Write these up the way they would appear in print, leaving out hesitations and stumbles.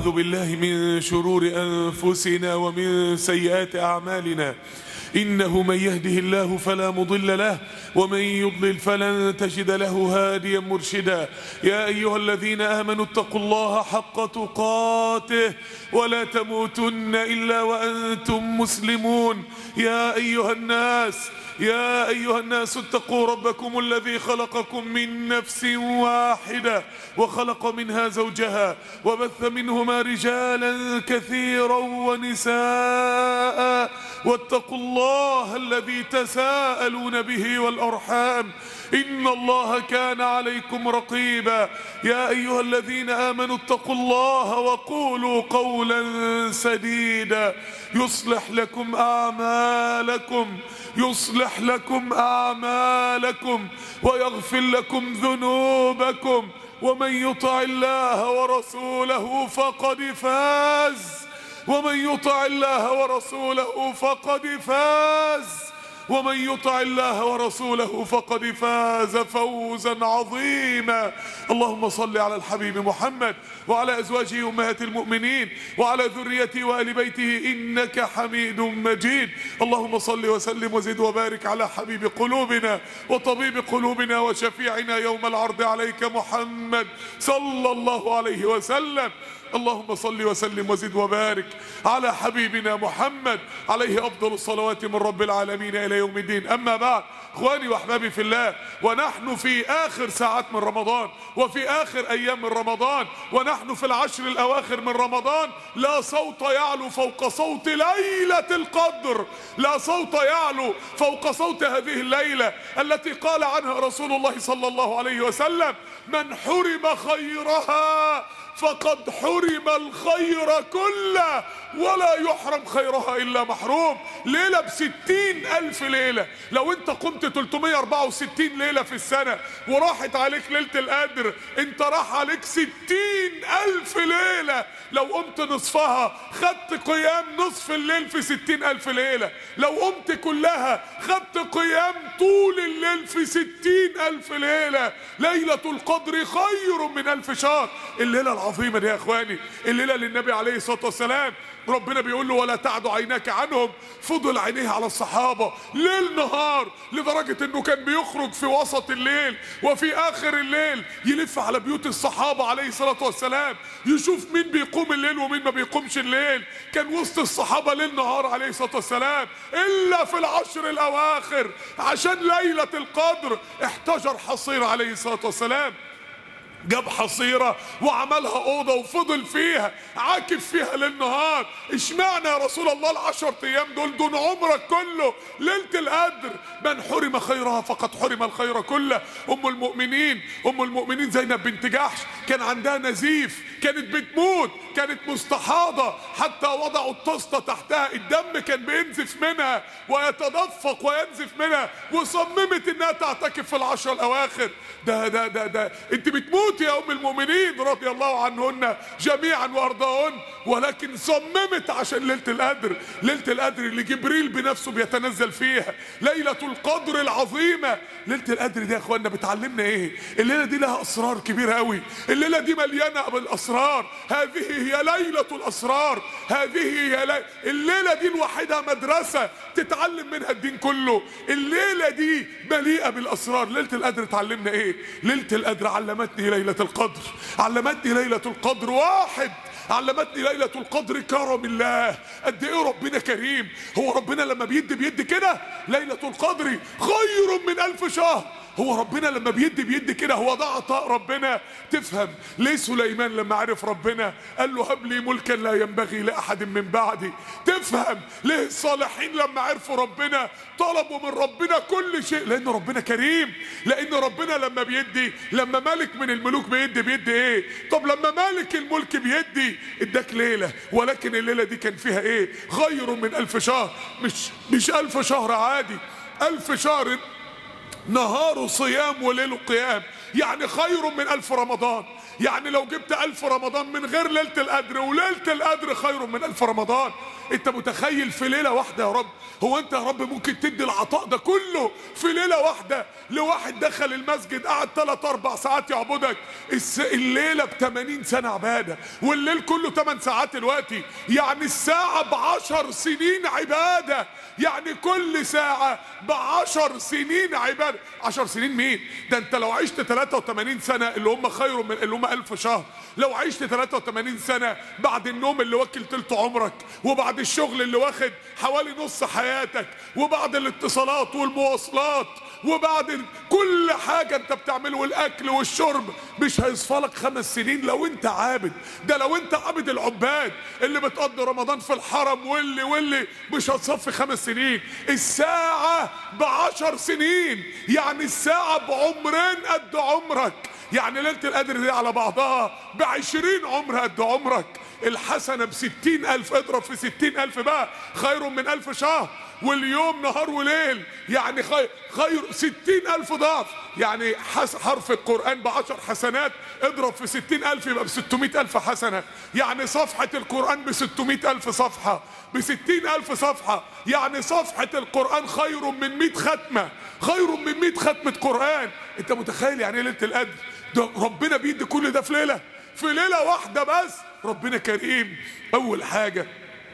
ونعوذ بالله من شرور أنفسنا ومن سيئات أعمالنا. إنه من يهده الله فلا مضل له ومن يضلل فلن تجد له هاديا مرشدا. يا أيها الذين آمنوا اتقوا الله حق تقاته ولا تموتن إلا وأنتم مسلمون. يا أيها الناس اتقوا ربكم الذي خلقكم من نفس واحدة وخلق منها زوجها وبث منهما رجالا كثيرا ونساء واتقوا الله الذي تساءلون به والأرحام إن الله كان عليكم رقيبا. يا أيها الذين آمنوا اتقوا الله وقولوا قولا سديدا يصلح لكم أعمالكم ويغفر لكم ذنوبكم ومن يطع الله ورسوله فقد فاز فوزا عظيما. اللهم صل على الحبيب محمد وعلى أزواجه أمهات المؤمنين وعلى ذريته وآل بيته إنك حميد مجيد. اللهم صل وسلم وزد وبارك على حبيب قلوبنا وطبيب قلوبنا وشفيعنا يوم العرض عليك محمد صلى الله عليه وسلم. اللهم صل وسلم وزد وبارك على حبيبنا محمد عليه أفضل الصلوات من رب العالمين إلى يوم الدين. أما بعد، إخواني وأحبابي في الله، ونحن في آخر ساعات من رمضان وفي آخر أيام من رمضان ونحن في العشر الأواخر من رمضان. لا صوت يعلو فوق صوت ليلة القدر، لا صوت يعلو فوق صوت هذه الليلة التي قال عنها رسول الله صلى الله عليه وسلم: من حرم خيرها فقد حرم الخير كله ولا يحرم خيرها إلا محروم. ليلة ب60,000 ليلة. لو انت قمت 364 ليلة في السنة وراحت عليك ليلة القدر، انت راح عليك 60,000 ليلة. لو قمت نصفها خدت قيام نصف الليل في 60,000 ليلة. لو قمت كلها خدت قيام طول الليل في 60,000 ليلة. ليلة القدر خير من 1000 شهر. الليلة العظيمة دي يا اخواني، الليلة للنبي عليه الصلاة والسلام ربنا بيقول له: ولا تعد عيناك عنهم. فضل عينيه على الصحابة ليل نهار، لدرجة انه كان بيخرج في وسط الليل وفي اخر الليل يلف على بيوت الصحابة عليه الصلاة والسلام يشوف مين بيقوم الليل ومين ما بيقومش الليل. كان وسط الصحابة ليل نهار عليه الصلاة والسلام، الا في العشر الاواخر عشان ليلة القدر احتجر حصير عليه الصلاة والسلام. جاب حصيرة وعملها أوضة وفضل فيها عاكف فيها ليل نهار. اشمعنى يا رسول الله ال10 أيام دول عمرك كله ليلة القدر؟ من حرم خيرها فقد حرم الخير كله. أم المؤمنين زينب بنت جحش كان عندها نزيف، كانت بتموت، كانت مستحاضة، حتى وضعوا الطاسة تحتها، الدم كان بينزف منها ويتدفق وينزف منها، وصممت انها تعتكف في العشر الأواخر. ده انت بتموت يا أم المؤمنين رضي الله عنهن جميعا وأرضاهن، ولكن صممت عشان ليلة القدر. ليلة القدر اللي جبريل بنفسه بيتنزل فيها، ليلة القدر العظيمة. ليلة القدر دي يا اخوانا بتعلمنا ايه؟ الليلة دي لها أسرار كبيرة قوي، الليلة دي مليانة بالأسرار. هذه هي ليلة الأسرار، الليلة دي لوحدها مدرسة تتعلم منها الدين كله. الليلة دي مليئة بالأسرار. ليلة القدر تعلمنا ايه؟ ليلة القدر علمتني ليلة القدر، علمتني ليلة القدر واحد، علمتني ليلة القدر كرم الله. قد ايه ربنا كريم. هو ربنا لما بيدي كده ليلة القدر خير من 1000 شهر. هو ربنا لما بيدي كده، هو ده عطاء ربنا. تفهم ليه سليمان لما عرف ربنا قال له: هب لي ملكا لا ينبغي لأحد من بعدي. تفهم ليه الصالحين لما عرفوا ربنا طلبوا من ربنا كل شيء، لأن ربنا كريم. لأن ربنا لما ملك من الملوك بيدي ايه؟ طب لما مالك الملك بيدي، اداك ليلة، ولكن الليلة دي كان فيها ايه؟ خير من 1000 شهر. مش 1000 شهر عادي، 1000 شهر نهار صيام وليل قيام، يعني خير من 1000 رمضان. يعني لو جبت 1000 رمضان من غير ليلة القدر، وليلة القدر خير من 1000 رمضان. انت متخيل في ليلة واحدة يا رب؟ هو انت يا رب ممكن تدي العطاء ده كله في ليلة واحدة لواحد دخل المسجد قعد 3-4 ساعات يعبدك؟ الليلة ب80 سنة عبادة، والليل كله 8 ساعات دلوقتي، يعني الساعة ب10 سنين عبادة، يعني كل ساعة ب10 سنين عبادة. 10 سنين مين؟ ده انت لو عشت 83 سنة اللي هم خير من اللي هم 1000 شهر، لو عشت 83 سنة بعد النوم اللي واكل تلت عمرك، وبعد الشغل اللي واخد حوالي نص حياتك، وبعد الاتصالات والمواصلات، وبعد كل حاجة انت بتعمله والاكل والشرب، مش هيصفالك 5 سنين لو انت عابد. ده لو انت عابد العباد اللي بتقضي رمضان في الحرم واللي مش هتصفي 5 سنين. الساعة ب10 سنين، يعني الساعة بعمرين قد عمرك، يعني ليلة القدر دي على بعضها ب20 عمر قد عمرك. الحسنة ب60,000، اضرب في 60,000 بقى، خير من 1000 شهر. واليوم نهار وليل، يعني خير 60,000 ضعف. يعني حرف القرآن ب10 حسنات، اضرب في 60,000 يبقى ب600,000 حسنة. يعني صفحة القرآن ب600,000 صفحة، ب60,000 صفحة، يعني صفحة القرآن خير من 100 ختمة، خير من 100 ختمة قرآن. انت متخيل يعني ايه ليلة القدر؟ ده ربنا بيدي كل ده في ليلة، في ليلة واحدة بس. ربنا كريم. اول حاجة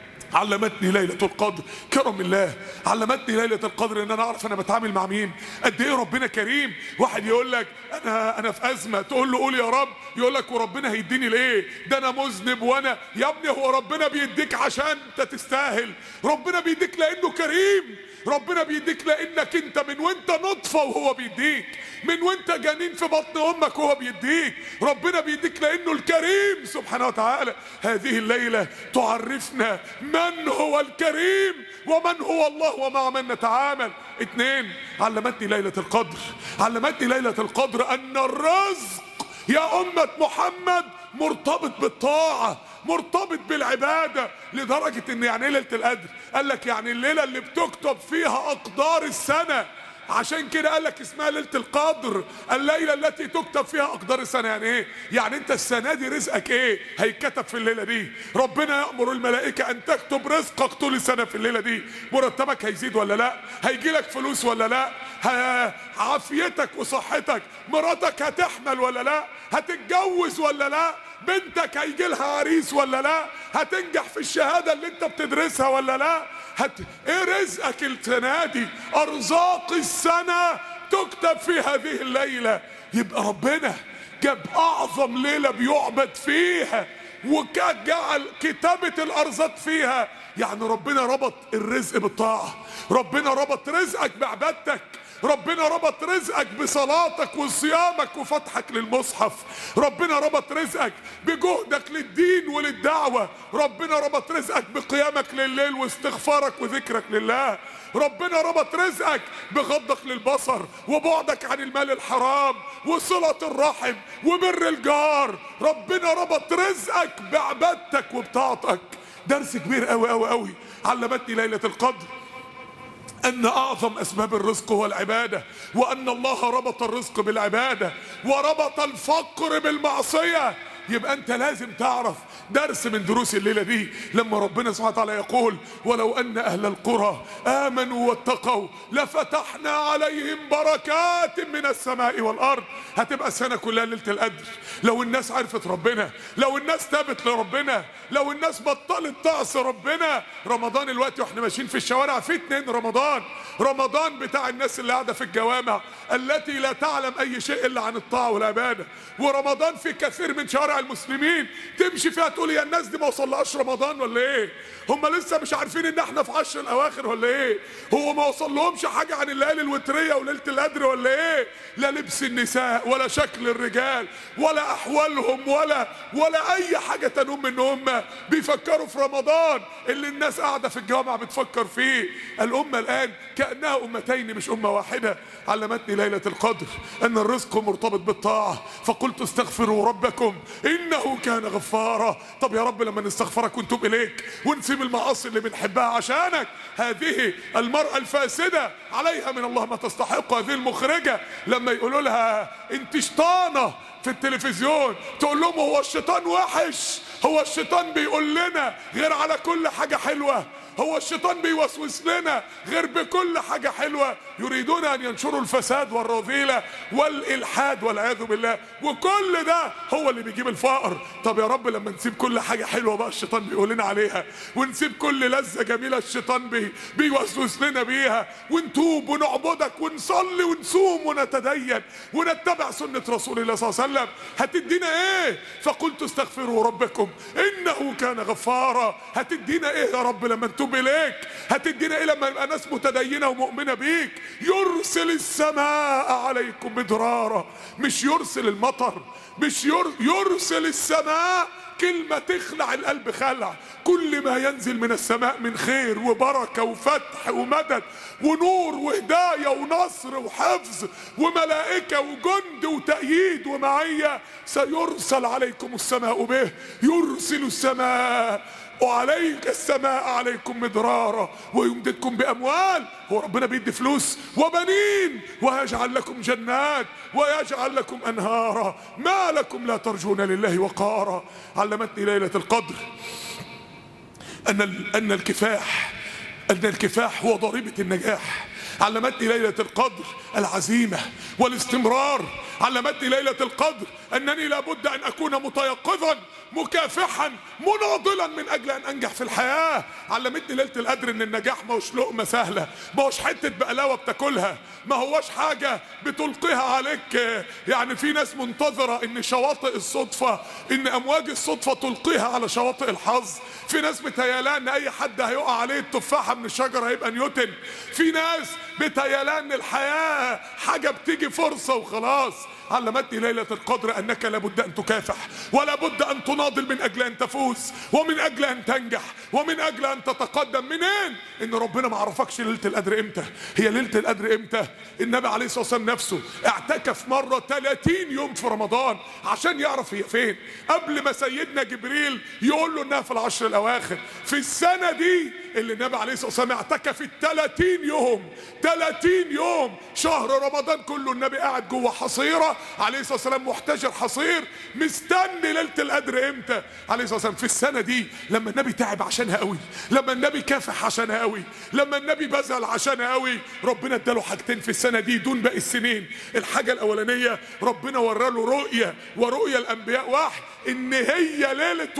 علمتني ليلة القدر كرم الله، علمتني ليلة القدر ان انا اعرف انا بتعامل مع مين، قد ايه ربنا كريم. واحد يقول لك انا في ازمة، تقول له قول يا رب، يقول لك وربنا هيديني ليه؟ ده انا مذنب. وانا يا ابني هو ربنا بيديك عشان انت تستاهل؟ ربنا بيديك لانه كريم، ربنا بيديك لانك انت من وانت نطفة وهو بيديك، من وانت جنين في بطن امك وهو بيديك. ربنا بيديك لانه الكريم سبحانه وتعالى. هذه الليلة تعرفنا من هو الكريم ومن هو الله ومع من نتعامل. 2، علمتني ليلة القدر، علمتني ليلة القدر ان الرزق يا امة محمد مرتبط بالطاعة، مرتبط بالعبادة. لدرجة ان يعني ايه ليلة القدر؟ قال لك يعني الليلة اللي بتكتب فيها اقدار السنة، عشان كده قال لك اسمها ليلة القدر، الليلة التي تكتب فيها اقدار السنة. يعني ايه؟ يعني انت السنة دي رزقك ايه؟ هيتكتب في الليلة دي. ربنا يأمر الملائكة ان تكتب رزقك طول السنة في الليلة دي. مرتبك هيزيد ولا لا؟ هيجي لك فلوس ولا لا؟ عافيتك وصحتك، مراتك هتحمل ولا لا؟ هتتجوز ولا لا؟ بنتك هيجي لها عريس ولا لا؟ هتنجح في الشهادة اللي انت بتدرسها ولا لا؟ ايه رزقك السنة دي؟ ارزاق السنة تكتب في هذه الليلة. يبقى ربنا جاب اعظم ليلة بيعبد فيها وجعل كتابة الارزاق فيها. يعني ربنا ربط الرزق بالطاعة، ربنا ربط رزقك بعبادتك، ربنا ربط رزقك بصلاتك وصيامك وفتحك للمصحف، ربنا ربط رزقك بجهدك للدين وللدعوة، ربنا ربط رزقك بقيامك لليل واستغفارك وذكرك لله، ربنا ربط رزقك بغضك للبصر وبعدك عن المال الحرام وصلة الرحم وبر الجار. ربنا ربط رزقك بعبادتك وبطاعتك. درس كبير قوي قوي قوي. علمتني ليلة القدر أن أعظم أسباب الرزق هو العبادة، وأن الله ربط الرزق بالعبادة وربط الفقر بالمعصية. يبقى أنت لازم تعرف درس من دروس الليلة دي لما ربنا سبحانه وتعالى يقول ولو أن أهل القرى آمنوا واتقوا لفتحنا عليهم بركات من السماء والأرض. هتبقى السنة كلها ليلة القدر لو الناس عرفت ربنا، لو الناس تابت لربنا، لو الناس بطلت تعصي ربنا. رمضان الوقت واحنا ماشيين في الشوارع في 2 رمضان، رمضان بتاع الناس اللي قاعدة في الجوامع التي لا تعلم أي شيء إلا عن الطاعة والعبادة، ورمضان في كثير من شوارع المسلمين تمشي فيها تقول يا الناس دي ما وصلهاش رمضان ولا ايه؟ هم لسه مش عارفين ان احنا في 10 الاواخر ولا ايه؟ هو ما وصل لهمش حاجه عن الليالي الوتريه وليله القدر ولا ايه؟ لا لبس النساء ولا شكل الرجال ولا احوالهم ولا اي حاجه تنم ان هم بيفكروا في رمضان اللي الناس قاعده في الجوامع بتفكر فيه. الامه الان كانها امتين مش امه واحده. علمتني ليله القدر ان الرزق مرتبط بالطاعه، فقلت استغفروا ربكم إنه كان غفارا. طب يا رب لما نستغفرك ونتوب إليك ونسيب المعاصي اللي بنحبها عشانك، هذه المرأة الفاسدة عليها من الله ما تستحق، هذه المخرجة لما يقولوا لها انت شيطانة في التلفزيون تقول لهم هو الشيطان وحش؟ هو الشيطان بيقول لنا غير على كل حاجة حلوة؟ هو الشيطان بيوسوس لنا غير بكل حاجة حلوة؟ يريدون أن ينشروا الفساد والرذيلة والإلحاد والعياذ بالله، وكل ده هو اللي بيجيب الفقر. طب يا رب لما نسيب كل حاجة حلوة بقى الشيطان بيقول لنا عليها، ونسيب كل لذة جميلة الشيطان بيوسوس لنا بيها، ونتوب ونعبدك ونصلي ونصوم ونتدين ونتبع سنة رسول الله صلى الله عليه وسلم، هتدينا ايه؟ فقلت استغفروا ربكم إنه كان غفارا. هتدينا ايه يا رب لما نتوب إليك؟ هتدينا ايه لما يبقى ناس متدينة ومؤمنة بيك؟ يرسل السماء عليكم مدرارا، مش يرسل المطر، مش يرسل السماء. كلمة تخلع القلب خلع. كل ما ينزل من السماء من خير وبركة وفتح ومدد ونور وهداية ونصر وحفظ وملائكة وجند وتأييد ومعية، سيرسل عليكم السماء به. يرسل السماء وعليك السماء عليكم مدرارا ويمددكم بأموال. هو ربنا بيدي فلوس وبنين، ويجعل لكم جنات ويجعل لكم أنهارا. ما لكم لا ترجون لله وقارا. علمتني ليلة القدر أن الكفاح هو ضريبة النجاح. علمتني ليلة القدر العزيمة والاستمرار. علمتني ليلة القدر أنني لابد أن أكون متيقظا مكافحا مناضلا من أجل أن أنجح في الحياة. علمتني ليلة القدر أن النجاح ما هوش لقمة سهلة، ما هوش حتة بقلاوة بتاكلها، ما هوش حاجة بتلقيها عليك. يعني في ناس منتظرة أن شواطئ الصدفة، أن أمواج الصدفة تلقيها على شواطئ الحظ. في ناس متهيألها أن أي حد هيقع عليه التفاحة من الشجرة هيبقى نيوتن. في ناس متهيألها أن الحياة حاجة بتيجي فرصة وخلاص. علمتني ليلة القدر أنك لابد أن تكافح، ولابد أن تناضل من أجل أن تفوز، ومن أجل أن تنجح، ومن أجل أن تتقدم. منين؟ إن ربنا ما عرفكش ليلة القدر إمتى. هي ليلة القدر إمتى؟ النبي عليه الصلاة والسلام نفسه اعتكف مرة 30 يوم في رمضان عشان يعرف هي فين، قبل ما سيدنا جبريل يقول له إنها في العشر الأواخر. في السنة دي اللي النبي عليه الصلاة والسلام اعتكف 30 يوم، 30 يوم شهر رمضان كله النبي قاعد جوه حصيرة عليه الصلاة والسلام، محتجر حصير مستني ليلة القدر امتى عليه الصلاة والسلام. في السنة دي لما النبي تعب عشانها قوي، لما النبي كافح عشانها قوي، لما النبي بذل عشانها قوي، ربنا اداله حاجتين في السنة دي دون باقي السنين. الحاجة الأولانية ربنا وراله رؤية، ورؤية الأنبياء واحد، إن هي ليلة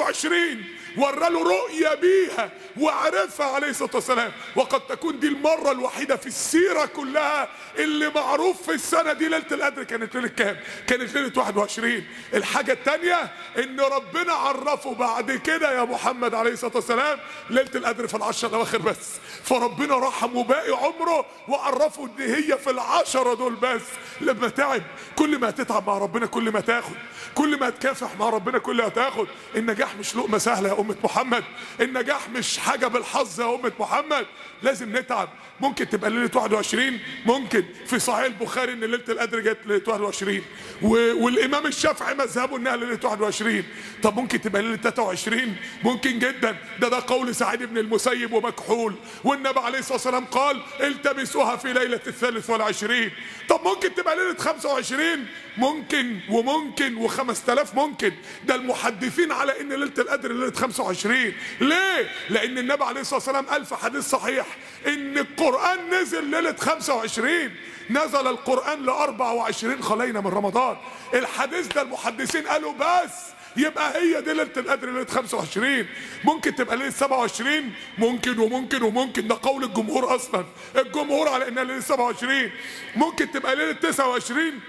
21 وراله رؤية بيها وعرفها عليه الصلاة والسلام. وقد تكون دي المرة الوحيدة في السيرة كلها اللي معروف في السنة دي ليلة القدر كانت ليلة كام؟ كانت ليلة 21. الحاجة التانية ان ربنا عرفه بعد كده يا محمد عليه الصلاة والسلام ليلة القدر في العشر الأواخر بس، فربنا رحمه باقي عمره وعرفه ان هي في العشرة دول بس. لما تعب، كل ما تتعب مع ربنا كل ما تاخد، كل ما تكافح مع ربنا كل ما تاخد. النجاح مش لقمة سهلة يا أمة محمد، النجاح مش حاجة بالحظ يا أمة محمد، لازم نتعب. ممكن تبقى ليلة 21، ممكن في صحيح البخاري ان ليلة القدر جت ليلة 21 والامام الشافعي مذهبه انها ليلة 21. طب ممكن تبقى ليلة 23؟ ممكن جدا. ده قول سعيد بن المسيب ومكحول، والنبي عليه الصلاة والسلام قال التمسوها في ليلة 23. طب ممكن تبقى ليلة 25؟ ممكن وممكن و5000 ممكن. ده المحدثين على ان ليلة القدر ليلة 25. ليه؟ لان النبي عليه الصلاة والسلام قال في حديث صحيح ان القرآن نزل ليلة 25. نزل القرآن ل24 خلينا من رمضان. الحديث ده المحدثين قالوا بس يبقى هي دي ليلة القدر ليلة 25. ممكن تبقى ليلة 27، ممكن وممكن وممكن. ده قول الجمهور اصلا، الجمهور على انها ليلة 27. ممكن تبقى ليلة 29،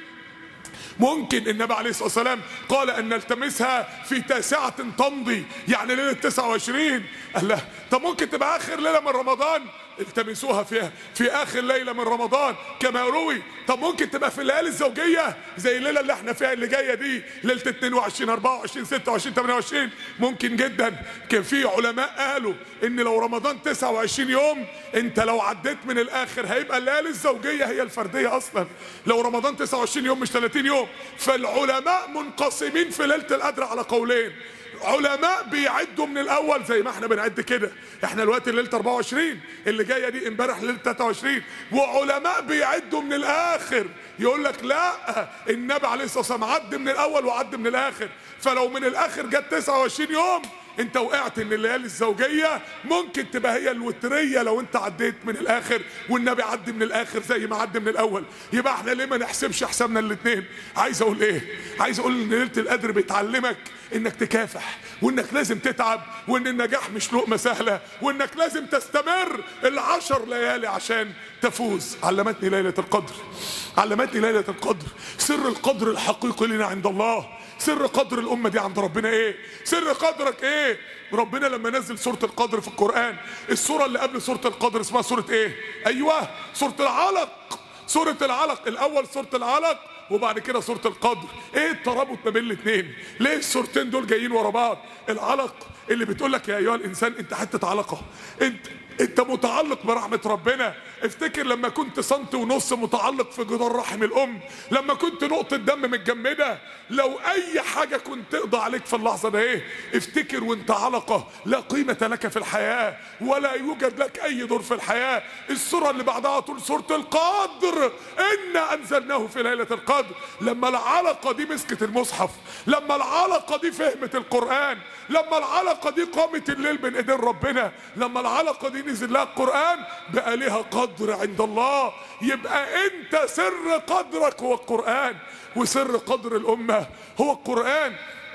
ممكن. النبي عليه الصلاة والسلام قال أن نلتمسها في 9 تمضي، يعني ليلة 29. قال لا. طب ممكن تبقى آخر ليلة من رمضان؟ التمسوها في اخر ليله من رمضان كما روي. طب ممكن تبقى في الليالي الزوجيه زي الليله اللي احنا فيها اللي جايه دي، ليله 22 24 26 28. ممكن جدا. كان في علماء قالوا ان لو رمضان 29 يوم، انت لو عديت من الاخر هيبقى الليالي الزوجيه هي الفرديه اصلا. لو رمضان 29 يوم مش 30 يوم. فالعلماء منقسمين في ليله القدر على قولين. علماء بيعدوا من الاول زي ما احنا بنعد كده، احنا دلوقتي ليله 24 اللي جايه دي، امبارح ليله 23. وعلماء بيعدوا من الاخر، يقول لك لا، النبي عليه الصلاه والسلام عد من الاول وعد من الاخر. فلو من الاخر جت 29 يوم انت وقعت ان الليالي الزوجيه ممكن تبقى هي الوتريه لو انت عديت من الاخر والنبي عد من الاخر زي ما عد من الاول. يبقى احنا ليه ما نحسبش حسابنا الاثنين؟ عايز اقول ايه؟ عايز اقول ان ليله القدر بتعلمك انك تكافح، وانك لازم تتعب، وان النجاح مش لقمه سهله، وانك لازم تستمر ال10 ليالي عشان تفوز. علمتني ليله القدر، علمتني ليله القدر سر القدر الحقيقي لنا عند الله. سر قدر الامه دي عند ربنا ايه؟ سر قدرك ايه؟ ربنا لما نزل سوره القدر في القران، السوره اللي قبل سوره القدر اسمها سوره ايه؟ ايوه، سوره العلق. سوره العلق الاول سوره العلق، وبعد كده سوره القدر. ايه الترابط ما بين الاثنين؟ ليه السورتين دول جايين ورا بعض؟ العلق اللي بتقول لك يا ايها الانسان انت حته علقه، انت متعلق برحمه ربنا. افتكر لما كنت سنتي ونص متعلق في جدار رحم الام، لما كنت نقطه دم متجمده، لو اي حاجه كنت تقضى عليك في اللحظه ده ايه؟ افتكر وانت علقه لا قيمه لك في الحياه ولا يوجد لك اي دور في الحياه. السوره اللي بعدها طول سوره القدر، انا انزلناه في ليله القدر. لما العلقه دي مسكت المصحف، لما العلقه دي فهمت القران، لما العلقه دي قامت الليل بين ايدين ربنا، لما العلقه دي نزل لها القران بقى لها قدر عند الله. يبقى انت سر قدرك هو القران، وسر قدر الامه هو القران.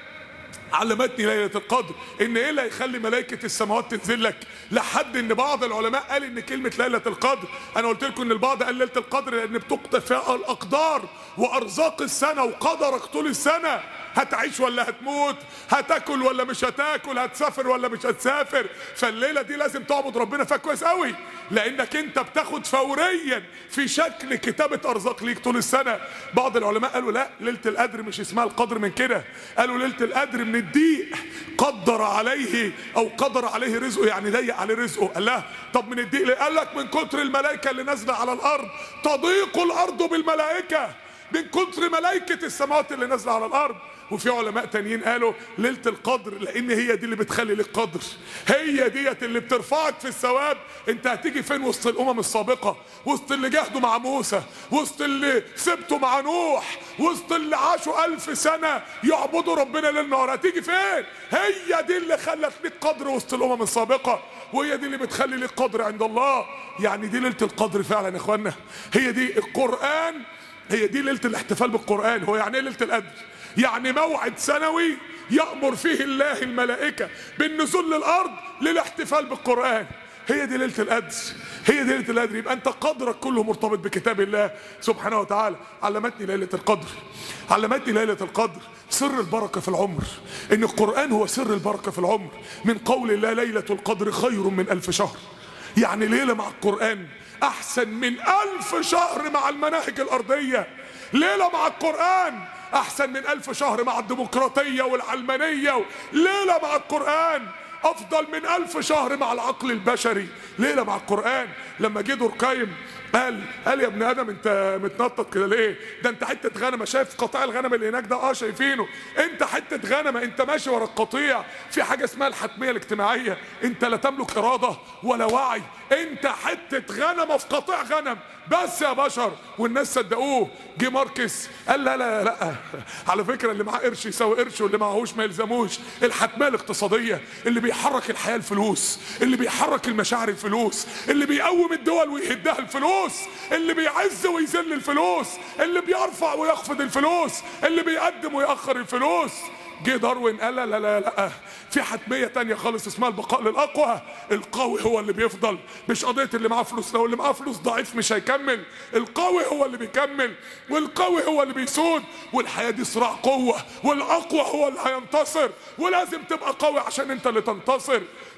علمتني ليله القدر ان ايه اللي هيخلي ملائكه السماوات تنزل لك، لحد ان بعض العلماء قال ان كلمه ليله القدر، انا قلت لكم ان البعض قال ليله القدر لان بتكتب فيها الاقدار وارزاق السنه وقدرك طول السنه، هتعيش ولا هتموت، هتاكل ولا مش هتاكل، هتسافر ولا مش هتسافر. فالليله دي لازم تعبد ربنا فيها كويس قوي، لانك انت بتاخد فوريا في شكل كتابه ارزاق ليك طول السنه. بعض العلماء قالوا لا، ليله القدر مش اسمها القدر من كده، قالوا ليله القدر من الضيق قدر عليه او قدر عليه رزقه، يعني ضيق عليه رزقه. قال لا، طب من الضيق ليه؟ قال لك من كتر الملائكه اللي نازله على الارض، تضيق الارض بالملائكه، من كتر ملائكه السماوات اللي نازله على الارض. وفي علماء تانيين قالوا ليله القدر لان هي دي اللي بتخلي لك قدر، هي ديت اللي بترفعك في الثواب. انت هتيجي فين وسط الامم السابقه، وسط اللي جاهدوا مع موسى، وسط اللي سبتوا مع نوح، وسط اللي عاشوا 1000 سنه يعبدوا ربنا ليل نهار، هتيجي فين؟ هي دي اللي خلت لك قدر وسط الامم السابقه، وهي دي اللي بتخلي لك قدر عند الله. يعني دي ليله القدر فعلا يا اخوانا، هي دي القران، هي دي ليله الاحتفال بالقران. هو يعني ايه ليله القدر؟ يعني موعد سنوي يأمر فيه الله الملائكة بالنزول للأرض للاحتفال بالقرآن. هي دي ليلة القدر، هي دي ليلة القدر. يبقى أنت قدرك كله مرتبط بكتاب الله سبحانه وتعالى. علمتني ليلة القدر، علمتني ليلة القدر سر البركة في العمر، إن القرآن هو سر البركة في العمر. من قول الله ليلة القدر خير من 1000 شهر، يعني ليلة مع القرآن أحسن من 1000 شهر مع المناهج الأرضية. ليلة مع القرآن أحسن من 1000 شهر مع الديمقراطية والعلمانية. ليلة مع القرآن أفضل من 1000 شهر مع العقل البشري. ليلة مع القرآن. لما جه دوركايم قال يا ابن آدم أنت متنطط كده ليه؟ ده أنت حتة غنمة، شايف قطاع الغنم اللي هناك ده؟ شايفينه. أنت حتة غنمة، أنت ماشي ورا القطيع. في حاجة اسمها الحتمية الاجتماعية، أنت لا تملك إرادة ولا وعي، أنت حتة غنمة في قطيع غنم بس يا بشر. والناس صدقوه. جه ماركس قال لا لا لا، على فكرة اللي معاه قرش يساوي قرش واللي معهوش ما يلزموش. الحتمية الاقتصادية اللي بيحرك الحياة الفلوس، اللي بيحرك المشاعر الفلوس، اللي بيقوم الدول ويهدها الفلوس، اللي بيعز ويذل الفلوس، اللي بيرفع ويخفض الفلوس، اللي بيقدم ويأخر الفلوس. جه داروين قال لا لا لا لا، في حتمية تانية خالص اسمها البقاء للأقوى. القوي هو اللي بيفضل، مش قضية اللي معاه فلوس، لو اللي معاه فلوس ضعيف مش هيكمل. القوي هو اللي بيكمل، والقوي هو اللي بيسود. والحياة دي صراع قوة، والأقوى هو اللي هينتصر، ولازم تبقى قوي عشان انت اللي تنتصر.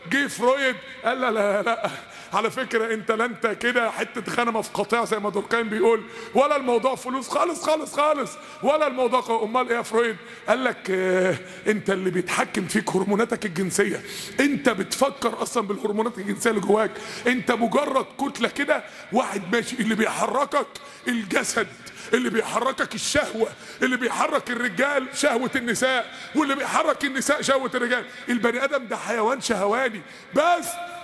جه فرويد قال لا لا لا، على فكرة انت لا انت كده حتة غنمة في قطيع زي ما دوركايم بيقول، ولا الموضوع فلوس خالص خالص خالص، ولا الموضوع امال ايه يا فرويد؟ قال لك انت اللي بيتحكم فيك هرموناتك الجنسية، انت بتفكر اصلا بالهرمونات الجنسية اللي جواك، انت مجرد كتلة كده، واحد ماشي، اللي بيحركك الجسد، اللي بيحركك الشهوة، اللي بيحرك الرجال شهوة النساء، واللي بيحرك النساء شهوة الرجال. البني ادم ده حيوان شهواني. بس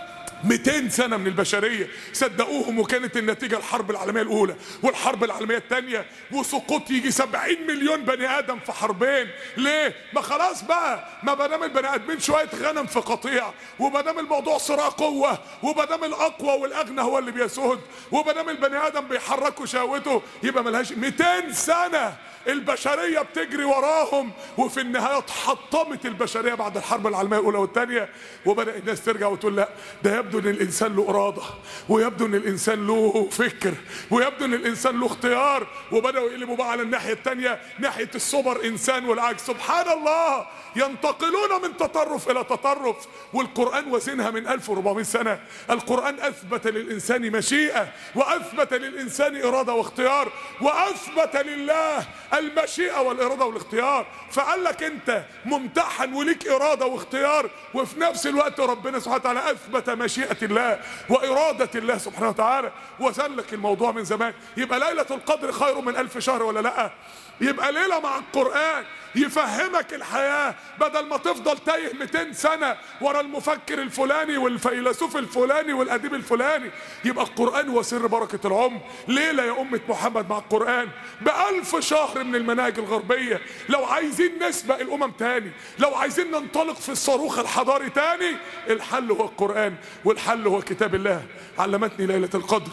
200 سنة من البشرية صدقوهم، وكانت النتيجة الحرب العالمية الأولى والحرب العالمية الثانية، وسقوط يجي 70 مليون بني آدم في حربين. ليه؟ ما خلاص بقى، ما دام البني آدمين شوية غنم في قطيع، وما دام الموضوع صراع قوة، وما دام الأقوى والأغنى هو اللي بيسود، وما دام البني آدم بيحركوا شهوته، يبقى ملهاش. 200 سنة البشرية بتجري وراهم، وفي النهاية اتحطمت البشرية بعد الحرب العالمية الأولى والثانية، وبدأ الناس ترجع وتقول لا، ده يبدو ان الانسان له إرادة، ويبدو ان الانسان له فكر، ويبدو ان الانسان له اختيار، وبدأوا يقلبوا بقى على الناحية الثانية، ناحية السوبر انسان والعكس. سبحان الله، ينتقلون من تطرف الى تطرف. والقرآن وزنها من 1400 سنة. القرآن اثبت للانسان مشيئة، واثبت للانسان إرادة واختيار، واثبت لله المشيئة والإرادة والاختيار. فقال لك انت ممتحن وليك إرادة واختيار، وفي نفس الوقت ربنا سبحانه وتعالى اثبت مشيئة الله وإرادة الله سبحانه وتعالى، وزلك الموضوع من زمان. يبقى ليلة القدر خير من 1000 شهر ولا لا؟ يبقى ليلة مع القرآن يفهمك الحياة، بدل ما تفضل تايه 200 سنة ورا المفكر الفلاني والفيلسوف الفلاني والأديب الفلاني. يبقى القرآن هو سر بركة العمر. ليلة يا أمة محمد مع القرآن ب1000 شهر من المناهج الغربية. لو عايزين نسبق الأمم تاني، لو عايزين ننطلق في الصاروخ الحضاري تاني، الحل هو القرآن، والحل هو كتاب الله. علمتني ليلة القدر،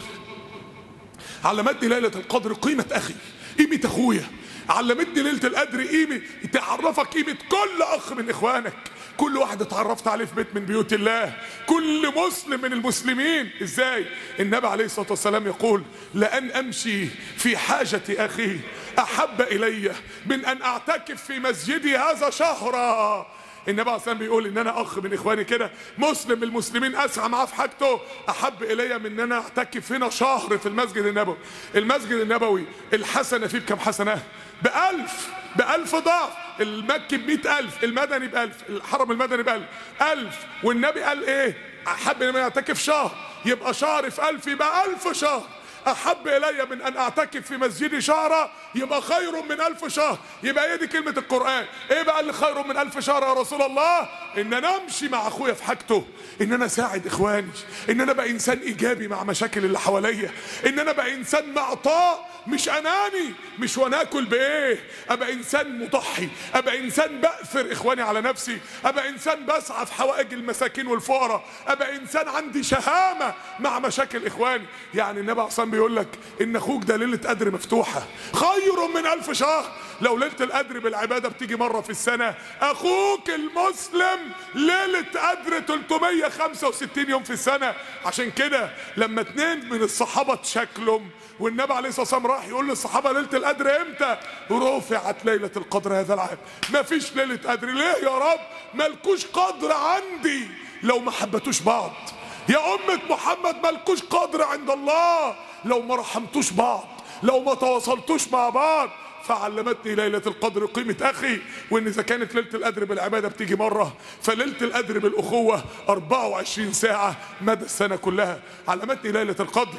علمتني ليلة القدر قيمة أخي، قيمة أخويا. علمتني ليلة القدر قيمة، تعرفك قيمة كل أخ من إخوانك، كل واحد اتعرفت عليه في بيت من بيوت الله، كل مسلم من المسلمين. ازاي؟ النبي عليه الصلاة والسلام يقول: لأن أمشي في حاجة أخي أحب إلي من أن أعتكف في مسجدي هذا شهرا. النبي عليه الصلاة والسلام بيقول ان انا اخ من اخواني كده، مسلم من المسلمين، اسعى معاه في حاجته، احب الي من ان انا اعتكف هنا شهر في المسجد النبوي. المسجد النبوي الحسنه فيه بكم حسنه؟ ب1000 ضعف. المكي ب100,000، المدني ب1000، الحرم المدني ب1000. والنبي قال ايه؟ احب ان انا اعتكف شهر، يبقى شهر في 1000 يبقى 1000 شهر. أحب إلي من أن أعتكف في مسجدي شهرا، يبقى خير من 1000 شهر. يبقى هي دي كلمة القرآن. إيه بقى اللي خير من 1000 شهر يا رسول الله؟ إن أنا أمشي مع أخويا في حاجته، إن أنا أساعد إخواني، إن أنا بقى إنسان إيجابي مع مشاكل اللي حواليا، إن أنا بقى إنسان معطاء مش أناني، مش وناكل بإيه، أبقى إنسان مضحي، أبقى إنسان بأثر إخواني على نفسي، أبقى إنسان بسعى في حوائج المساكين والفقراء، أبقى إنسان عندي شهامة مع مشاكل إخواني. يعني النبي عصام بيقول لك إن أخوك ده ليلة قدر مفتوحة خير من 1000 شهر. لو ليلة القدر بالعبادة بتيجي مرة في السنة، أخوك المسلم ليلة قدر 365 يوم في السنة. عشان كده لما 2 من الصحابة تشكلهم والنبي عليه الصلاة والسلام راح يقول للصحابة ليلة القدر امتى؟ رفعت ليلة القدر هذا العام. مفيش ليلة قدر. ليه يا رب؟ ملكوش قدر عندي لو ما حبتوش بعض. يا أمة محمد ملكوش قدر عند الله لو ما رحمتوش بعض، لو ما تواصلتوش مع بعض. فعلمتني ليلة القدر قيمة أخي، وإن إذا كانت ليلة القدر بالعبادة بتيجي مرة، فليلة القدر بالأخوة 24 ساعة مدى السنة كلها. علمتني ليلة القدر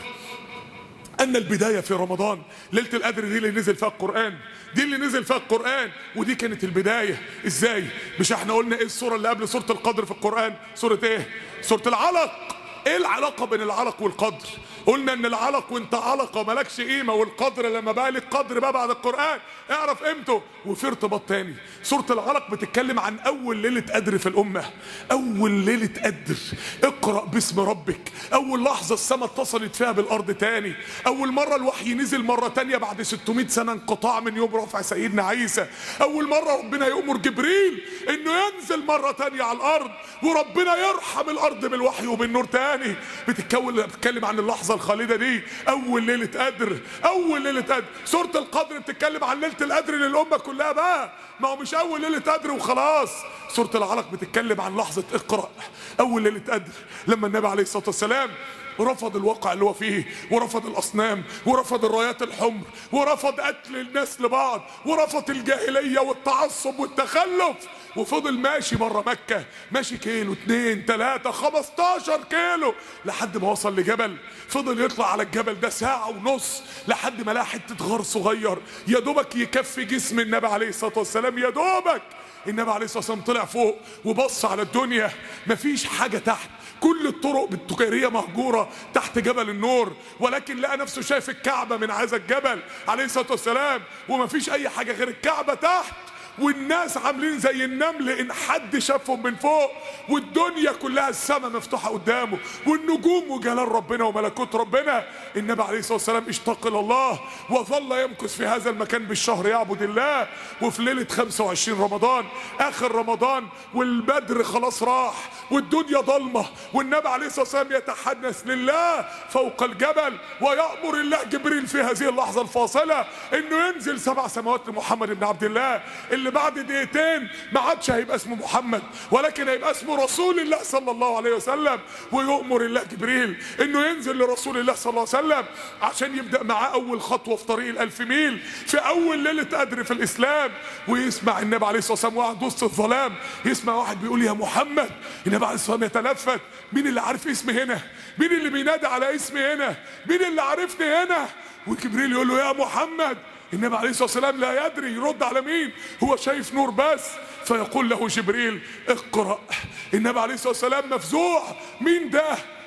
أن البداية في رمضان. ليلة القدر دي اللي نزل فيها القرآن، دي اللي نزل فيها القرآن، ودي كانت البداية. إزاي؟ مش احنا قلنا إيه السورة اللي قبل سورة القدر في القرآن؟ سورة إيه؟ سورة العلق. ايه العلاقة بين العلق والقدر؟ قلنا ان العلق وانت علقة مالكش قيمة، والقدر لما بقى لك قدر بقى بعد القرآن اعرف قيمته. وفي ارتباط تاني، سورة العلق بتتكلم عن اول ليلة قدر في الامة، اول ليلة قدر. اقرأ باسم ربك، اول لحظة السماء اتصلت فيها بالارض تاني، اول مرة الوحي نزل مرة تانية بعد 600 سنة انقطاع من يوم رفع سيدنا عيسى، اول مرة ربنا يأمر جبريل انه ينزل مرة تانية على الارض، وربنا يرحم الارض بالوحي وبالنور تاني. بتتكلم عن اللحظة اللحظة الخالدة دي أول ليلة قدر، أول ليلة قدر. سورة القدر بتتكلم عن ليلة القدر للأمة كلها بقى، ما هو مش أول ليلة قدر وخلاص. سورة العلق بتتكلم عن لحظة اقرأ، أول ليلة قدر، لما النبي عليه الصلاة والسلام ورفض الواقع اللي هو فيه، ورفض الأصنام، ورفض الرايات الحمر، ورفض قتل الناس لبعض، ورفض الجاهلية والتعصب والتخلف، وفضل ماشي بره مكة، ماشي كيلو 2 3 15 كيلو لحد ما وصل لجبل. فضل يطلع على الجبل ده ساعة ونص لحد ما لقى حتة غار صغير يا دوبك يكفي جسم النبي عليه الصلاة والسلام، يا دوبك. النبي عليه الصلاة والسلام طلع فوق وبص على الدنيا، مفيش حاجة تحت، كل الطرق التجارية مهجورة تحت جبل النور، ولكن لقى نفسه شايف الكعبة من هذا الجبل عليه الصلاة والسلام، ومفيش أي حاجة غير الكعبة تحت، والناس عاملين زي النمل ان حد شافهم من فوق، والدنيا كلها السماء مفتوحه قدامه، والنجوم وجلال ربنا وملكوت ربنا. النبي عليه الصلاه والسلام اشتاق الى الله وظل يمكث في هذا المكان بالشهر يعبد الله. وفي ليله 25 رمضان، اخر رمضان، والبدر خلاص راح والدنيا ضلمه، والنبي عليه الصلاه والسلام يتحدث لله فوق الجبل، ويأمر الله جبريل في هذه اللحظه الفاصله انه ينزل 7 سماوات لمحمد بن عبد الله، اللي بعد دقيقتين ما عادش هيبقى اسمه محمد ولكن هيبقى اسمه رسول الله صلى الله عليه وسلم. ويؤمر الله جبريل انه ينزل لرسول الله صلى الله عليه وسلم عشان يبدأ معاه اول خطوة في طريق ال1000 ميل في اول ليلة قدر في الاسلام. ويسمع النبي عليه الصلاة والسلام وقعد وسط الظلام، يسمع واحد بيقول يا محمد. النبي عليه الصلاة والسلام يتلفت، مين اللي عارف اسمي هنا؟ مين اللي بينادي على اسمي هنا؟ مين اللي عارفني هنا؟ وجبريل يقول له يا محمد. النبي عليه الصلاة والسلام لا يدري يرد على مين، هو شايف نور بس. فيقول له جبريل اقرأ. النبي عليه الصلاة والسلام مفزوع، مين ده؟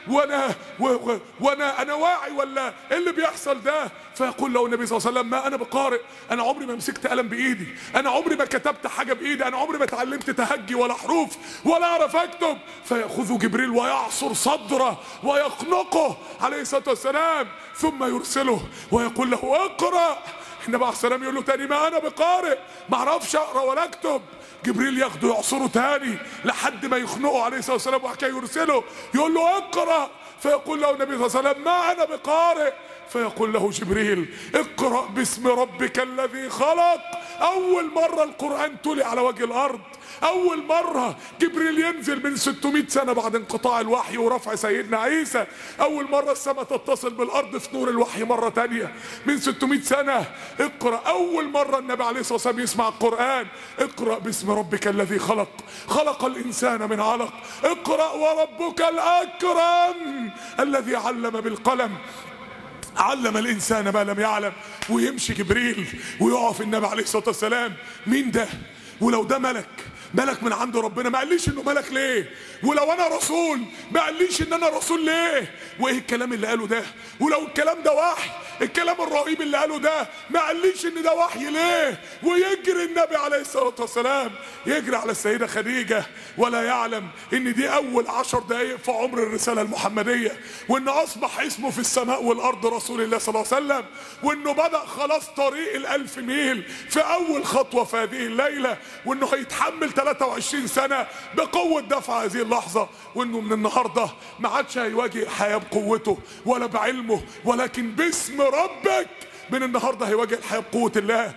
وانا واعي ولا ايه اللي بيحصل ده؟ فيقول له النبي صلى الله عليه وسلم ما انا بقارئ، انا عمري ما مسكت قلم بايدي، انا عمري ما كتبت حاجه بايدي، انا عمري ما اتعلمت تهجي ولا حروف ولا اعرف اكتب. فياخذ جبريل ويعصر صدره ويخنقه عليه الصلاه والسلام، ثم يرسله ويقول له اقرأ. النبي عليه السلام يقول له تاني ما انا بقارئ، ما اعرفش اقرا ولا اكتب. جبريل ياخده يعصره تاني لحد ما يخنقه عليه الصلاه والسلام، وبعد كده يرسله يقول له اقرا. فيقول له النبي صلى الله عليه وسلم ما انا بقارئ. فيقول له جبريل اقرأ باسم ربك الذي خلق. اول مرة القرآن تلي على وجه الارض، اول مرة جبريل ينزل من 600 سنة بعد انقطاع الوحي ورفع سيدنا عيسى، اول مرة السماء تتصل بالارض في نور الوحي مرة تانية من 600 سنة. اقرأ، اول مرة النبي عليه الصلاة والسلام يسمع القرآن. اقرأ باسم ربك الذي خلق، خلق الانسان من علق. اقرأ وربك الاكرم الذي علم بالقلم، علم الانسان ما لم يعلم. ويمشي جبريل ويقف النبي عليه الصلاه والسلام، مين ده؟ ولو ده ملك من عند ربنا ما قاليش انه ملك ليه؟ ولو انا رسول ما قاليش ان انا رسول ليه؟ وايه الكلام اللي قاله ده؟ ولو الكلام ده وحي، الكلام الرهيب اللي قاله ده ما قاليش ان ده وحي ليه؟ ويجري النبي عليه الصلاه والسلام يجري على السيده خديجه ولا يعلم ان دي اول 10 دقائق في عمر الرساله المحمديه، وان اصبح اسمه في السماء والارض رسول الله صلى الله عليه وسلم، وانه بدأ خلاص طريق ال1000 ميل في اول خطوه في هذه الليله، وانه هيتحمل 23 سنه بقوه دفع هذه اللحظه، وانه من النهارده ما عادش هيواجه الحياه بقوته ولا بعلمه، ولكن باسم ربك من النهارده هيواجه الحياه بقوه الله،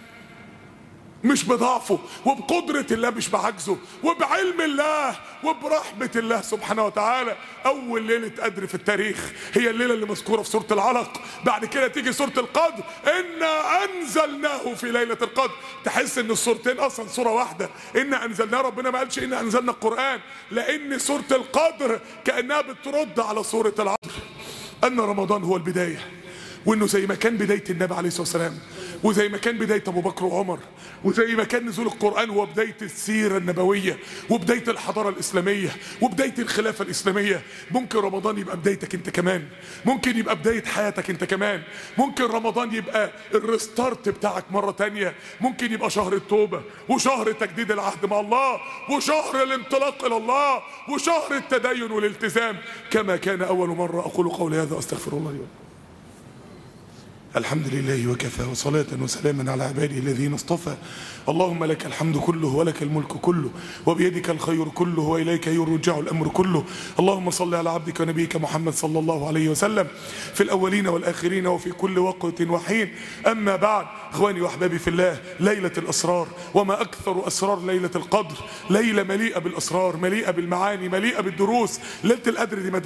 مش بضعفه، وبقدرة الله مش بعجزه، وبعلم الله وبرحمة الله سبحانه وتعالى. أول ليلة قدر في التاريخ هي الليلة اللي مذكورة في سورة العلق. بعد كده تيجي سورة القدر، إنا أنزلناه في ليلة القدر. تحس إن السورتين أصلا سورة واحدة، إنا أنزلناه. ربنا ما قالش إنا أنزلنا القرآن، لأن سورة القدر كأنها بترد على سورة العصر، أن رمضان هو البداية، وانه زي ما كان بدايه النبي عليه الصلاه والسلام، وزي ما كان بدايه ابو بكر وعمر، وزي ما كان نزول القران هو بدايه السيره النبويه وبدايه الحضاره الاسلاميه وبدايه الخلافه الاسلاميه، ممكن رمضان يبقى بدايتك انت كمان، ممكن يبقى بدايه حياتك انت كمان، ممكن رمضان يبقى الريستارت بتاعك مره تانية، ممكن يبقى شهر التوبه وشهر تجديد العهد مع الله وشهر الانطلاق الى الله وشهر التدين والالتزام، كما كان اول مره. اقول قولي هذا واستغفر الله لي ولكم. الحمد لله وكفى، وصلاة وسلاما على عباده الذين اصطفى. اللهم لك الحمد كله ولك الملك كله وبيدك الخير كله وإليك يرجع الأمر كله. اللهم صل على عبدك ونبيك محمد صلى الله عليه وسلم في الأولين والآخرين وفي كل وقت وحين. أما بعد، إخواني وأحبابي في الله، ليلة الأسرار، وما أكثر أسرار ليلة القدر. ليلة مليئة بالأسرار، مليئة بالمعاني، مليئة بالدروس. ليلة القدر دي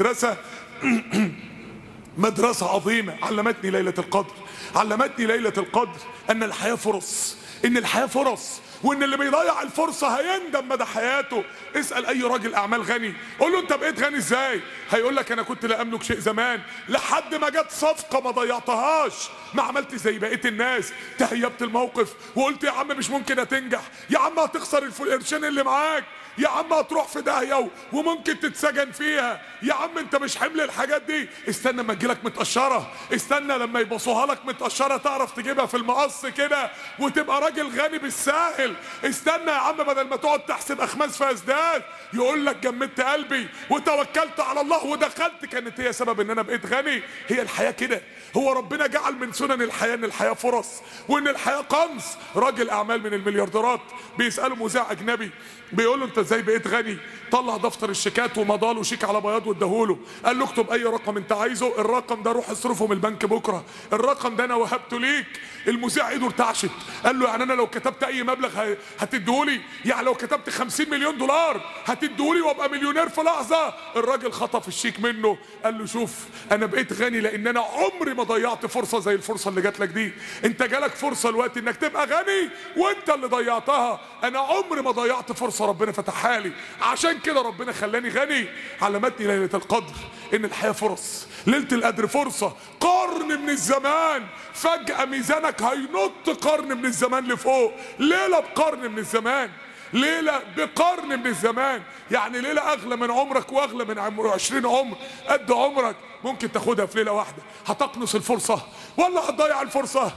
مدرسة عظيمة. علمتني ليلة القدر، علمتني ليلة القدر أن الحياة فرص، إن الحياة فرص، وإن اللي بيضيع الفرصة هيندم مدى حياته. اسأل أي راجل أعمال غني، قول له أنت بقيت غني إزاي؟ هيقول لك أنا كنت لا أملك شيء زمان لحد ما جت صفقة ما ضيعتهاش، ما عملت زي بقية الناس، تهيبت الموقف وقلت يا عم مش ممكن هتنجح، يا عم هتخسر القرشين اللي معاك، يا عم هتروح في داهيه وممكن تتسجن فيها، يا عم انت مش حمل الحاجات دي. استنى لما تجيلك متقشره، استنى لما يبصوها لك متقشره تعرف تجيبها في المقص كده وتبقى راجل غني بالساهل. استنى يا عم بدل ما تقعد تحسب اخماس في اسداد، يقول لك جمدت قلبي وتوكلت على الله ودخلت، كانت هي سبب ان انا بقيت غني. هي الحياه كده، هو ربنا جعل من سنن الحياه ان الحياه فرص وان الحياه قنص. راجل اعمال من المليارديرات بيساله مذيع اجنبي بيقول له انت ازاي بقيت غني؟ طلع دفتر الشيكات ومضى له شيك على بياض واداهوله، قال له اكتب اي رقم انت عايزه، الرقم ده روح اصرفه من البنك بكره، الرقم ده انا وهبته ليك. المذيع ايده ارتعشت، قال له يعني انا لو كتبت اي مبلغ هتديهولي؟ يعني لو كتبت 50 مليون دولار هتديهولي وابقى مليونير في لحظه؟ الراجل خطف الشيك منه، قال له شوف انا بقيت غني لان انا عمري ما ضيعت فرصه زي الفرصه اللي جات لك دي. انت جالك فرصه الوقت انك تبقى غني وانت اللي ضيعتها، انا عمري ما ضيعت فرصه ربنا فتحها لي، عشان كده ربنا خلاني غني. علمتني ليله القدر ان الحياه فرص. ليله القدر فرصه، قرن من الزمان فجاه ميزانك هينط قرن من الزمان لفوق. ليله بقرن من الزمان، ليله بقرن من الزمان، يعني ليله اغلى من عمرك واغلى من 20 عمر. قد عمرك ممكن تاخدها في ليله واحده. هتقنص الفرصه ولا هتضيع الفرصه؟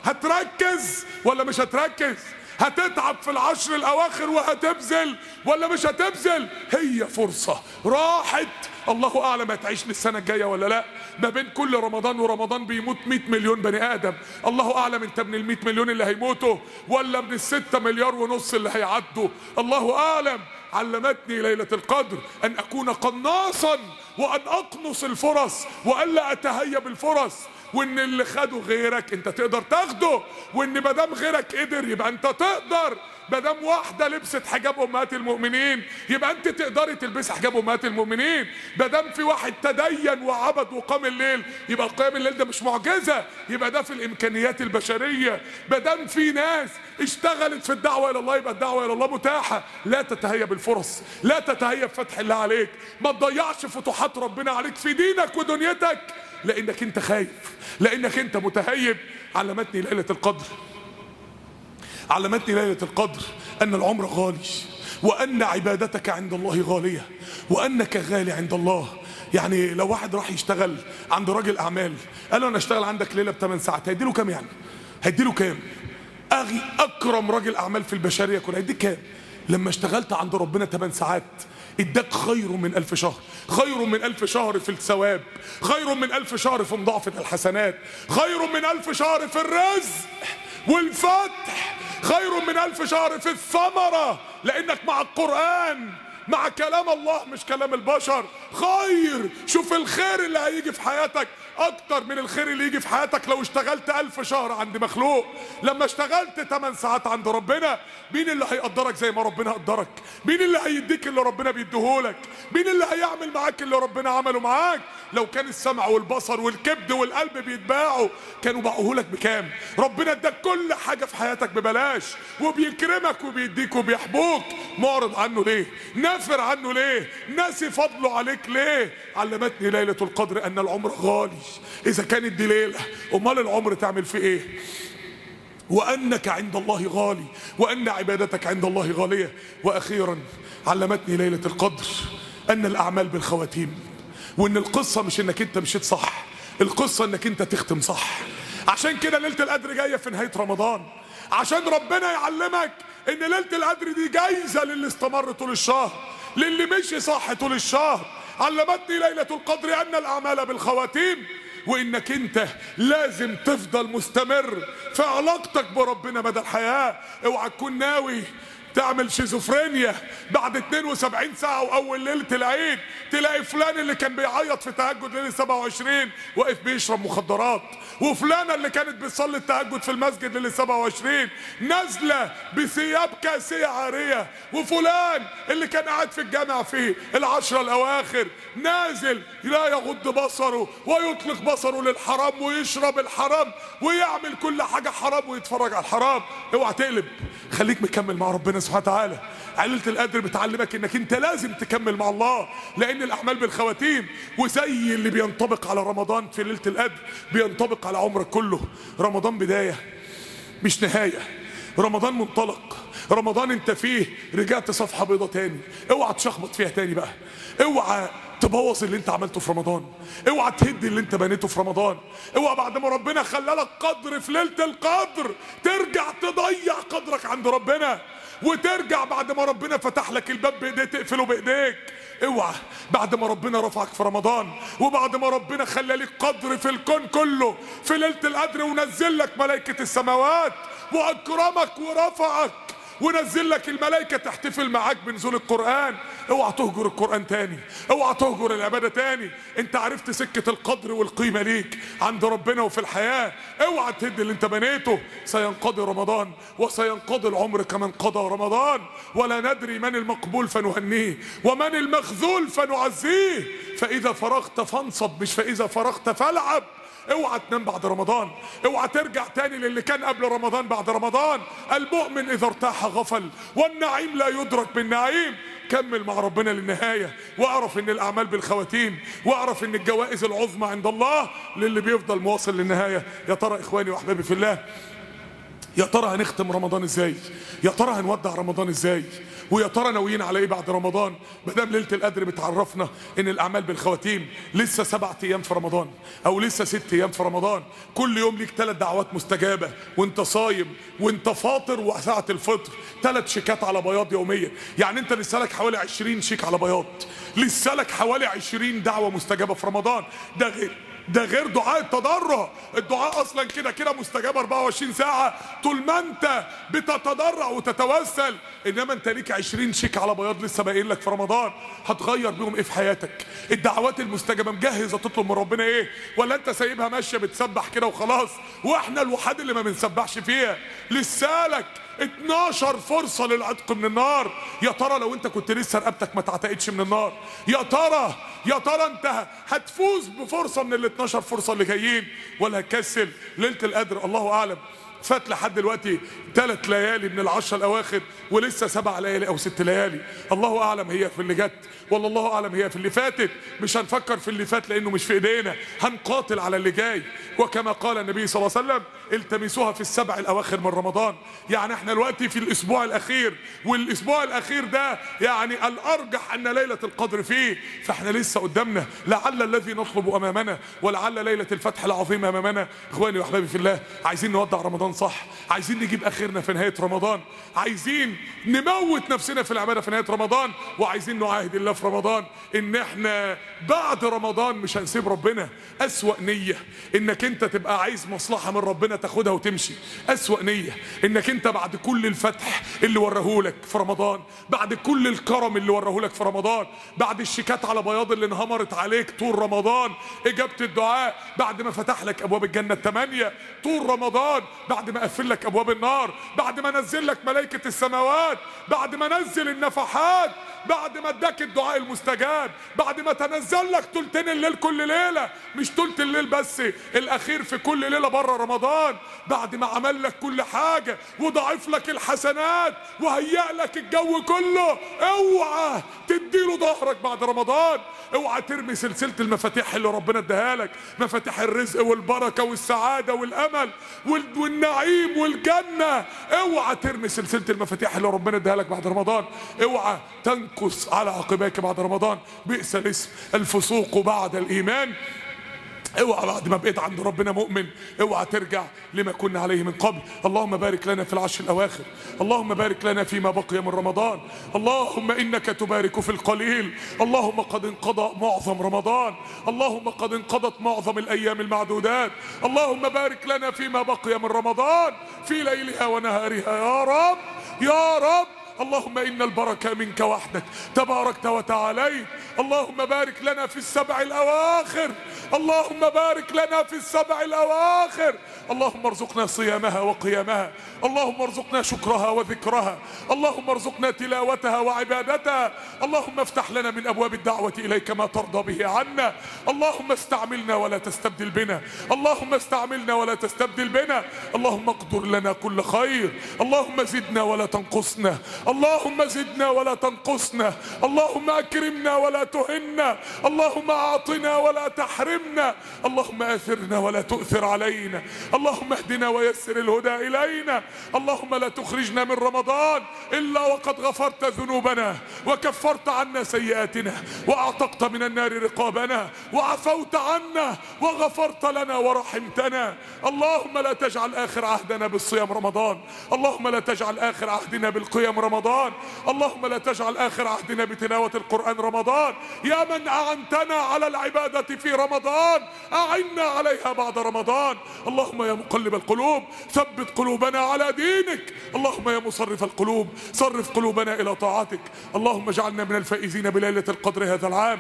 هتركز ولا مش هتركز؟ هتتعب في العشر الاواخر وهتبذل ولا مش هتبذل؟ هي فرصه راحت، الله اعلم هتعيش للسنه الجايه ولا لا. ما بين كل رمضان ورمضان بيموت 100 مليون بني ادم، الله اعلم انت من ال 100 مليون اللي هيموتوا ولا من ال6 مليار ونص اللي هيعدوا، الله اعلم. علمتني ليله القدر ان اكون قناصا وان اقنص الفرص والا اتهيب الفرص، وان اللي خده غيرك انت تقدر تاخده، وان مادام غيرك قدر يبقى انت تقدر. مادام واحده لبست حجاب امهات المؤمنين يبقى انت تقدري تلبسي حجاب امهات المؤمنين. مادام في واحد تدين وعبد وقام الليل يبقى قيام الليل ده مش معجزه، يبقى ده في الامكانيات البشريه. مادام في ناس اشتغلت في الدعوه الى الله يبقى الدعوه الى الله متاحه. لا تتهيب الفرص، لا تتهيب فتح الله عليك، ما تضيعش فتوحات ربنا عليك في دينك ودنيتك لانك انت خايف، لانك انت متهيب. علمتني ليله القدر، علمتني ليلة القدر أن العمر غالي، وأن عبادتك عند الله غالية، وأنك غالي عند الله. يعني لو واحد راح يشتغل عند راجل أعمال قال له أنا أشتغل عندك ليلة ب8 ساعات، هيديله كام يعني؟ هيديله كام؟ أكرم راجل أعمال في البشرية كلها هيديك كام؟ لما اشتغلت عند ربنا 8 ساعات اداك خير من 1000 شهر، خير من 1000 شهر في الثواب، خير من 1000 شهر في مضاعفة الحسنات، خير من 1000 شهر في الرزق والفتح، خير من 1000 شهر في الثمرة، لأنك مع القرآن، مع كلام الله مش كلام البشر. خير، شوف الخير اللي هيجي في حياتك اكتر من الخير اللي يجي في حياتك لو اشتغلت 1000 شهر عند مخلوق. لما اشتغلت 8 ساعات عند ربنا، مين اللي هيقدرك زي ما ربنا قدرك؟ مين اللي هيديك اللي ربنا بيديهولك؟ مين اللي هيعمل معاك اللي ربنا عمله معاك؟ لو كان السمع والبصر والكبد والقلب بيتباعوا كانوا باعوهولك بكام؟ ربنا اداك كل حاجة في حياتك ببلاش وبيكرمك وبيديك وبيحبوك، معرض عنه ليه؟ نافر عنه ليه؟ ناسي فضله عليك ليه؟ علمتني ليلة القدر ان العمر غالي. اذا كانت دي ليلة امال العمر تعمل فيه ايه؟ وانك عند الله غالي، وان عبادتك عند الله غالية. واخيرا علمتني ليلة القدر ان الاعمال بالخواتيم، وان القصة مش انك انت مشيت صح، القصة انك انت تختم صح. عشان كده ليلة القدر جاية في نهاية رمضان، عشان ربنا يعلمك ان ليلة القدر دي جايزة للي استمر طول الشهر، للي مشي صح طول الشهر. علمتني ليلة القدر ان الاعمال بالخواتيم، وانك انت لازم تفضل مستمر في علاقتك بربنا مدى الحياة. اوعى تكون ناوي تعمل شيزوفرينيا بعد 72 ساعة وأول ليلة العيد تلاقي فلان اللي كان بيعيط في تهجد ليلة 27 واقف بيشرب مخدرات، وفلانة اللي كانت بتصلي التهجد في المسجد ليلة 27 نازلة بثياب كاسية عارية، وفلان اللي كان قاعد في الجامع في العشرة الأواخر نازل لا يغض بصره ويطلق بصره للحرام ويشرب الحرام ويعمل كل حاجة حرام ويتفرج على الحرام. اوعى تقلب، خليك مكمل مع ربنا سبحانه وتعالى. ليلة القدر بتعلمك انك انت لازم تكمل مع الله، لان الاعمال بالخواتيم، وزي اللي بينطبق على رمضان في ليلة القدر بينطبق على عمرك كله. رمضان بداية مش نهاية، رمضان منطلق، رمضان انت فيه رجعت صفحة بيضة تاني، اوعى تشخبط فيها تاني بقى، اوعى تبوظ اللي انت عملته في رمضان، اوعى تهد اللي انت بنيته في رمضان، اوعى بعد ما ربنا خلالك قدر في ليلة القدر ترجع تضيع قدرك عند ربنا، وترجع بعد ما ربنا فتح لك الباب بايديه تقفله بايديك. اوعى بعد ما ربنا رفعك في رمضان وبعد ما ربنا خلى لك قدر في الكون كله في ليلة القدر ونزل لك ملائكة السماوات واكرمك ورفعك ونزل لك الملائكة تحتفل معاك بنزول القرآن، اوعى تهجر القرآن تاني، اوعى تهجر العبادة تاني. انت عرفت سكة القدر والقيمة ليك عند ربنا وفي الحياة، اوعى تهد اللي انت بنيته. سينقضي رمضان وسينقضي العمر كما انقضى رمضان، ولا ندري من المقبول فنهنيه ومن المخذول فنعزيه، فإذا فرغت فانصب مش فإذا فرغت فالعب. اوعى تنام بعد رمضان، اوعى ترجع تاني للي كان قبل رمضان بعد رمضان. المؤمن اذا ارتاح غفل والنعيم لا يدرك بالنعيم. كمل مع ربنا للنهاية، واعرف ان الاعمال بالخواتيم، واعرف ان الجوائز العظمى عند الله للي بيفضل مواصل للنهاية. يا ترى اخواني واحبابي في الله، يا ترى هنختم رمضان ازاي؟ يا ترى هنودع رمضان ازاي؟ ويا ترى ناويين على ايه بعد رمضان؟ مادام ليله القدر بتعرفنا ان الاعمال بالخواتيم، لسه 7 ايام في رمضان او لسه 6 ايام في رمضان، كل يوم ليك 3 دعوات مستجابه وانت صايم وانت فاطر وساعه الفطر، 3 شيكات على بياض يوميا. يعني انت لسه لك حوالي 20 شيك على بياض، لسه لك حوالي 20 دعوه مستجابه في رمضان. ده غير دعاء التضرع. الدعاء اصلا كده كده مستجاب 24 ساعة طول ما انت بتتضرع وتتوسل، انما انت ليك 20 شيك على بياض لسه باقيين لك في رمضان. هتغير بيهم ايه في حياتك؟ الدعوات المستجابة مجهزة تطلب من ربنا ايه؟ ولا انت سايبها ماشية بتسبح كده وخلاص؟ واحنا الوحيد اللي ما بنسبحش فيها. لسه لك 12 فرصة للعتق من النار. يا ترى لو انت كنت لسه رقبتك ما تعتقدش من النار، يا ترى انت هتفوز بفرصة من ال 12 فرصة اللي جايين ولا هتكسل؟ ليلة القدر الله اعلم فات لحد دلوقتي 3 ليالي من ال10 الاواخر، ولسه 7 ليالي او 6 ليالي. الله اعلم هي في اللي جت ولا الله اعلم هي في اللي فاتت. مش هنفكر في اللي فات لانه مش في ايدينا، هنقاتل على اللي جاي. وكما قال النبي صلى الله عليه وسلم التمسوها في ال7 الاواخر من رمضان. يعني احنا دلوقتي في الاسبوع الاخير، والاسبوع الاخير ده يعني الارجح ان ليلة القدر فيه، فاحنا لسه قدامنا لعل الذي نطلب امامنا، ولعل ليلة الفتح العظيمة امامنا. اخواني واحبابي في الله، عايزين نودع رمضان صح، عايزين نجيب اخرنا في نهاية رمضان، عايزين نموت نفسنا في العبادة في نهاية رمضان، وعايزين نعاهد الله في رمضان ان احنا بعد رمضان مش هنسيب ربنا. اسوأ نية انك انت تبقى عايز مصلحة من ربنا تاخدها وتمشي. اسوأ نية انك انت بعد كل الفتح اللي ورهولك في رمضان، بعد كل الكرم اللي ورهولك في رمضان، بعد الشيكات على بياض اللي انهمرت عليك طول رمضان، اجابة الدعاء بعد ما فتح لك ابواب الجنة 8 طول رمضان، بعد ما قفل لك ابواب النار، بعد ما نزل لك ملائكة السماوات، بعد ما نزل النفحات، بعد ما اداك الدعاء المستجاب، بعد ما تنزل لك تلتين الليل كل ليلة، مش تلت الليل بس، الاخير في كل ليلة بره رمضان، بعد ما عمل لك كل حاجة وضاعف لك الحسنات وهيأ لك الجو كله، اوعى تديله ظهرك بعد رمضان. اوعى ترمي سلسلة المفاتيح اللي ربنا اداها لك، مفاتيح الرزق والبركة والسعادة والامل والنعيم والجنة. اوعى ترمي سلسلة المفاتيح اللي ربنا اداها لك بعد رمضان. اوعى تنكس على عقبيك بعد رمضان. بئس الاسم الفسوق بعد الايمان. اوعى بعد ما بقيت عند ربنا مؤمن اوعى ترجع لما كنا عليه من قبل. اللهم بارك لنا في العشر الاواخر، اللهم بارك لنا فيما بقي من رمضان، اللهم انك تبارك في القليل. اللهم قد انقضى معظم رمضان، اللهم قد انقضت معظم الايام المعدودات. اللهم بارك لنا فيما بقي من رمضان في ليلها ونهارها يا رب يا رب. اللهم إن البركة منك وحدك تباركت وتعاليت. اللهم بارك لنا في السبع الأواخر، اللهم بارك لنا في السبع الأواخر. اللهم ارزقنا صيامها وقيامها، اللهم ارزقنا شكرها وذكرها، اللهم ارزقنا تلاوتها وعبادتها. اللهم افتح لنا من أبواب الدعوة إليك ما ترضى به عنا. اللهم استعملنا ولا تستبدل بنا، اللهم استعملنا ولا تستبدل بنا. اللهم اقدر لنا كل خير، اللهم زدنا ولا تنقصنا، اللهم زدنا ولا تنقصنا، اللهم أكرمنا ولا تهنا، اللهم أعطنا ولا تحرمنا، اللهم آثرنا ولا تؤثر علينا، اللهم اهدنا ويسر الهدى إلينا. اللهم لا تخرجنا من رمضان إلا وقد غفرت ذنوبنا وكفرت عنا سيئاتنا وأعتقت من النار رقابنا وعفوت عنا وغفرت لنا ورحمتنا. اللهم لا تجعل آخر عهدنا بالصيام رمضان، اللهم لا تجعل آخر عهدنا بالقيام رمضان، اللهم لا تجعل آخر عهدنا بتلاوة القرآن رمضان. يا من أعنتنا على العبادة في رمضان أعنا عليها بعد رمضان. اللهم يا مقلب القلوب ثبت قلوبنا على دينك، اللهم يا مصرف القلوب صرف قلوبنا إلى طاعتك. اللهم اجعلنا من الفائزين بليلة القدر هذا العام،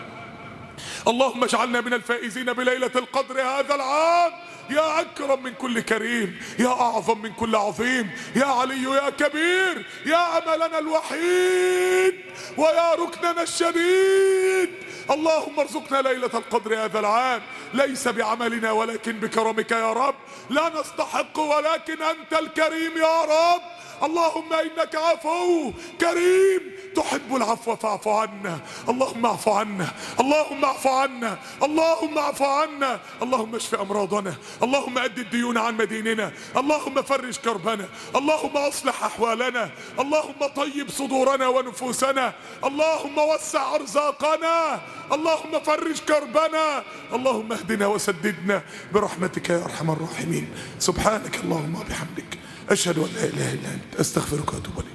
اللهم اجعلنا من الفائزين بليلة القدر هذا العام. يا أكرم من كل كريم، يا أعظم من كل عظيم، يا علي يا كبير، يا أملنا الوحيد ويا ركننا الشديد. اللهم ارزقنا ليلة القدر هذا العام ليس بعملنا ولكن بكرمك يا رب. لا نستحق ولكن أنت الكريم يا رب. اللهم إنك عفو كريم تحب العفو فاعف عنا. اللهم اعف عنا، اللهم اعف عنا، اللهم اعف عنا. اللهم اشف أمراضنا، اللهم أد الديون عن مديننا، اللهم فرج كربنا، اللهم أصلح أحوالنا، اللهم طيب صدورنا ونفوسنا، اللهم وسع أرزاقنا، اللهم فرج كربنا، اللهم اهدنا وسددنا برحمتك يا أرحم الراحمين. سبحانك اللهم وبحمدك أشهد أن لا إله إلا أنت أستغفرك وأتوب إليك.